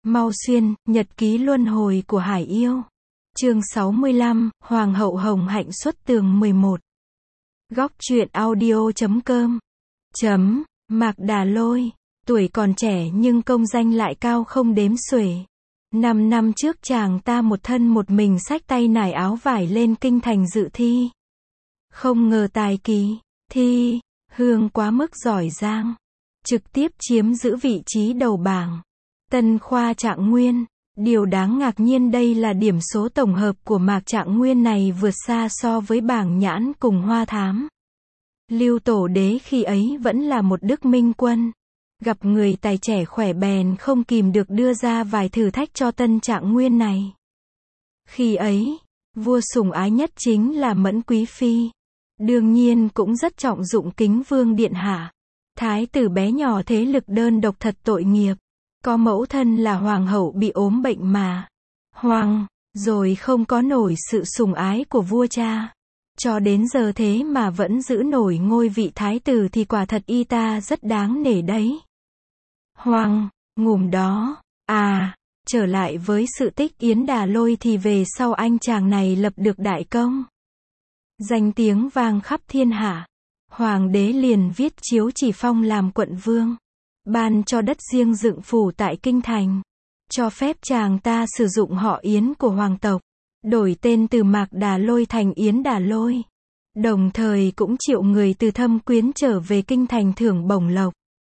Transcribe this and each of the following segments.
Mau Xuyên, nhật ký luân hồi của Hải Yêu. Chương 65, Hoàng hậu Hồng Hạnh xuất tường 11. Góc truyện audio.com. Mạc Đà Lôi, tuổi còn trẻ nhưng công danh lại cao không đếm xuể. 5 năm trước chàng ta một thân một mình xách tay nải áo vải lên kinh thành dự thi. Không ngờ tài kỳ thi hương quá mức giỏi giang, trực tiếp chiếm giữ vị trí đầu bảng. Tân khoa Trạng Nguyên. Điều đáng ngạc nhiên đây là điểm số tổng hợp của Mạc Trạng Nguyên này vượt xa so với Bảng Nhãn cùng Hoa Thám. Lưu Tổ Đế khi ấy vẫn là một đức minh quân. Gặp người tài trẻ khỏe bèn không kìm được đưa ra vài thử thách cho Tân Trạng Nguyên này. Khi ấy, vua sủng ái nhất chính là Mẫn Quý Phi. Đương nhiên cũng rất trọng dụng Kính Vương Điện Hạ. Thái tử bé nhỏ thế lực đơn độc thật tội nghiệp. Có mẫu thân là hoàng hậu bị ốm bệnh mà rồi không có nổi sự sủng ái của vua cha. Cho đến giờ thế mà vẫn giữ nổi ngôi vị thái tử thì quả thật y ta rất đáng nể đấy. Ngủm đó. Trở lại với sự tích Yến Đà Lôi thì về sau anh chàng này lập được đại công. Danh tiếng vang khắp thiên hạ. Hoàng đế liền viết chiếu chỉ phong làm quận vương. Ban cho đất riêng dựng phủ tại kinh thành. Cho phép chàng ta sử dụng họ Yến của hoàng tộc. Đổi tên từ Mạc Đà Lôi thành Yến Đà Lôi. Đồng thời cũng triệu người từ Thâm Quyến trở về kinh thành thưởng bổng lộc.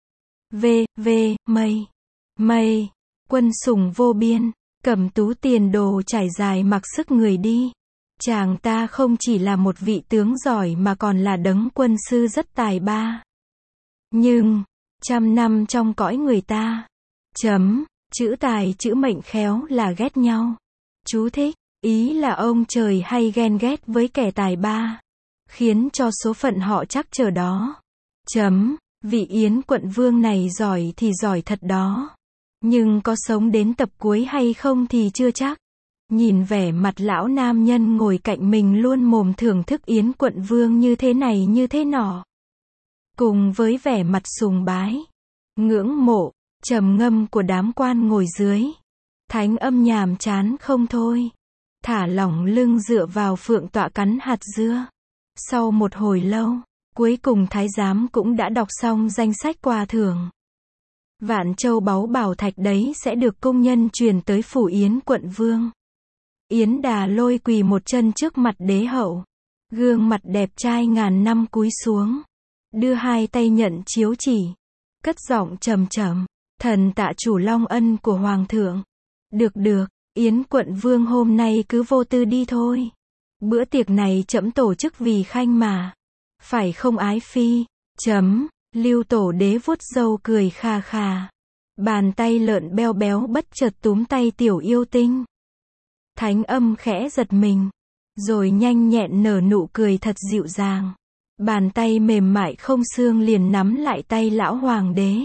Mây. Quân sủng vô biên. Cẩm tú tiền đồ trải dài mặc sức người đi. Chàng ta không chỉ là một vị tướng giỏi mà còn là đấng quân sư rất tài ba. Nhưng 100 năm trong cõi người ta. Chữ tài chữ mệnh khéo là ghét nhau. Chú thích, ý là ông trời hay ghen ghét với kẻ tài ba. Khiến cho số phận họ chắc chờ đó. Vị Yến quận vương này giỏi thì giỏi thật đó. Nhưng có sống đến tập cuối hay không thì chưa chắc. Nhìn vẻ mặt lão nam nhân ngồi cạnh mình luôn mồm thưởng thức Yến quận vương như thế này như thế nọ. Cùng với vẻ mặt sùng bái, ngưỡng mộ, trầm ngâm của đám quan ngồi dưới. Thánh Âm nhàm chán không thôi. Thả lỏng lưng dựa vào phượng tọa cắn hạt dưa. Sau một hồi lâu, cuối cùng thái giám cũng đã đọc xong danh sách quà thưởng. Vạn châu báu bảo thạch đấy sẽ được công nhân truyền tới phủ Yến quận vương. Yến Đà Lôi quỳ một chân trước mặt đế hậu. Gương mặt đẹp trai ngàn năm cúi xuống. Đưa hai tay nhận chiếu chỉ. Cất giọng trầm trầm. Thần tạ chủ long ân của hoàng thượng. Được, Yến quận vương hôm nay cứ vô tư đi thôi. Bữa tiệc này trẫm tổ chức vì khanh mà. Phải không ái phi? Lưu Tổ Đế vuốt râu cười khà khà. Bàn tay lợn beo béo bất chợt túm tay tiểu yêu tinh. Thánh Âm khẽ giật mình. Rồi nhanh nhẹn nở nụ cười thật dịu dàng. Bàn tay mềm mại không xương liền nắm lại tay lão hoàng đế.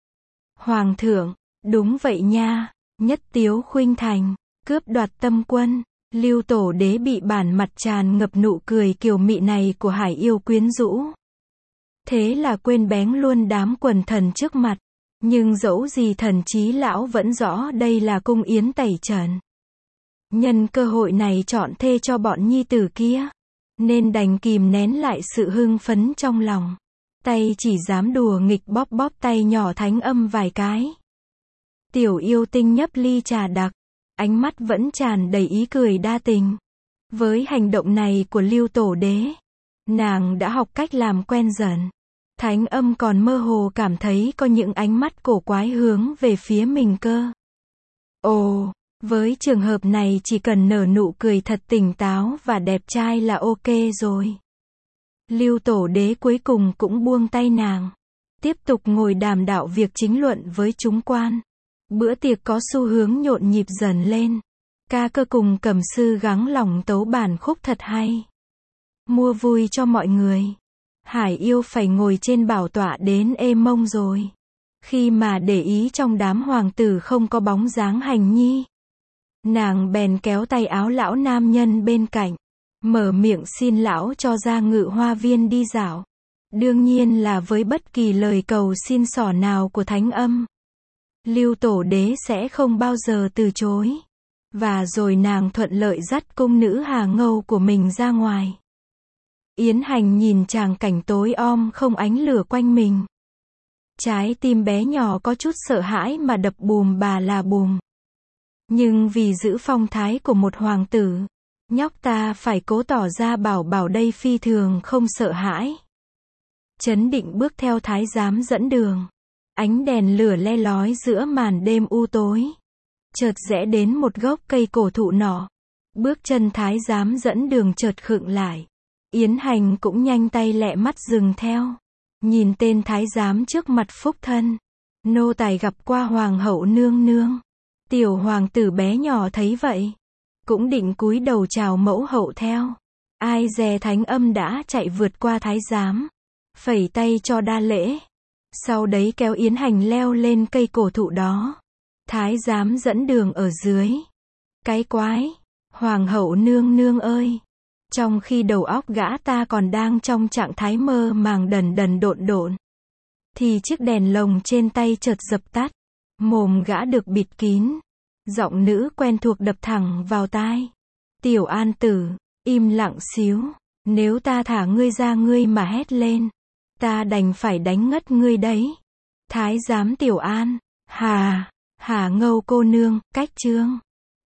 Hoàng thượng, đúng vậy nha, nhất tiếu khuynh thành, cướp đoạt tâm quân. Lưu Tổ Đế bị bản mặt tràn ngập nụ cười kiều mị này của Hải Yêu quyến rũ. Thế là quên bén luôn đám quần thần trước mặt. Nhưng dẫu gì thần trí lão vẫn rõ đây là cung Yến tẩy trần. Nhân cơ hội này chọn thê cho bọn nhi tử kia. Nên đành kìm nén lại sự hưng phấn trong lòng. Tay chỉ dám đùa nghịch bóp tay nhỏ Thánh Âm vài cái. Tiểu yêu tinh nhấp ly trà đặc. Ánh mắt vẫn tràn đầy ý cười đa tình. Với hành động này của Lưu Tổ Đế, nàng đã học cách làm quen dần. Thánh Âm còn mơ hồ cảm thấy có những ánh mắt cổ quái hướng về phía mình cơ. Ồ, với trường hợp này chỉ cần nở nụ cười thật tỉnh táo và đẹp trai là ok rồi. Lưu Tổ Đế cuối cùng cũng buông tay nàng. Tiếp tục ngồi đàm đạo việc chính luận với chúng quan. Bữa tiệc có xu hướng nhộn nhịp dần lên. Ca cơ cùng cầm sư gắng lòng tấu bản khúc thật hay. Mua vui cho mọi người. Hải Yêu phải ngồi trên bảo tọa đến ê mông rồi. Khi mà để ý trong đám hoàng tử không có bóng dáng Hành Nhi. Nàng bèn kéo tay áo lão nam nhân bên cạnh. Mở miệng xin lão cho ra Ngự Hoa Viên đi dạo. Đương nhiên là với bất kỳ lời cầu xin xỏ nào của Thánh Âm. Lưu Tổ đế sẽ không bao giờ từ chối. Và rồi nàng thuận lợi dắt cung nữ Hà Ngâu của mình ra ngoài. Yến Hành nhìn tràng cảnh tối om không ánh lửa quanh mình. Trái tim bé nhỏ có chút sợ hãi mà đập bùm bà là bùm. Nhưng vì giữ phong thái của một hoàng tử, nhóc ta phải cố tỏ ra bảo bảo đây phi thường không sợ hãi. Trấn định bước theo thái giám dẫn đường. Ánh đèn lửa le lói giữa màn đêm u tối. Chợt rẽ đến một gốc cây cổ thụ nọ. Bước chân thái giám dẫn đường chợt khựng lại. Yến Hành cũng nhanh tay lẹ mắt dừng theo. Nhìn tên thái giám trước mặt phúc thân. Nô tài gặp qua hoàng hậu nương nương. Tiểu hoàng tử bé nhỏ thấy vậy. Cũng định cúi đầu chào mẫu hậu theo. Ai dè thánh âm đã chạy vượt qua thái giám. Phẩy tay cho đa lễ. Sau đấy kéo Yến Hành leo lên cây cổ thụ đó. Thái giám dẫn đường ở dưới. Cái quái! Hoàng hậu nương nương ơi! Trong khi đầu óc gã ta còn đang trong trạng thái mơ màng đần đần độn độn, thì chiếc đèn lồng trên tay chợt dập tắt. Mồm gã được bịt kín. Giọng nữ quen thuộc đập thẳng vào tai. Tiểu An tử, im lặng xíu. Nếu ta thả ngươi ra ngươi mà hét lên, ta đành phải đánh ngất ngươi đấy. Thái giám Tiểu An, Hà Ngâu cô nương, cách chương.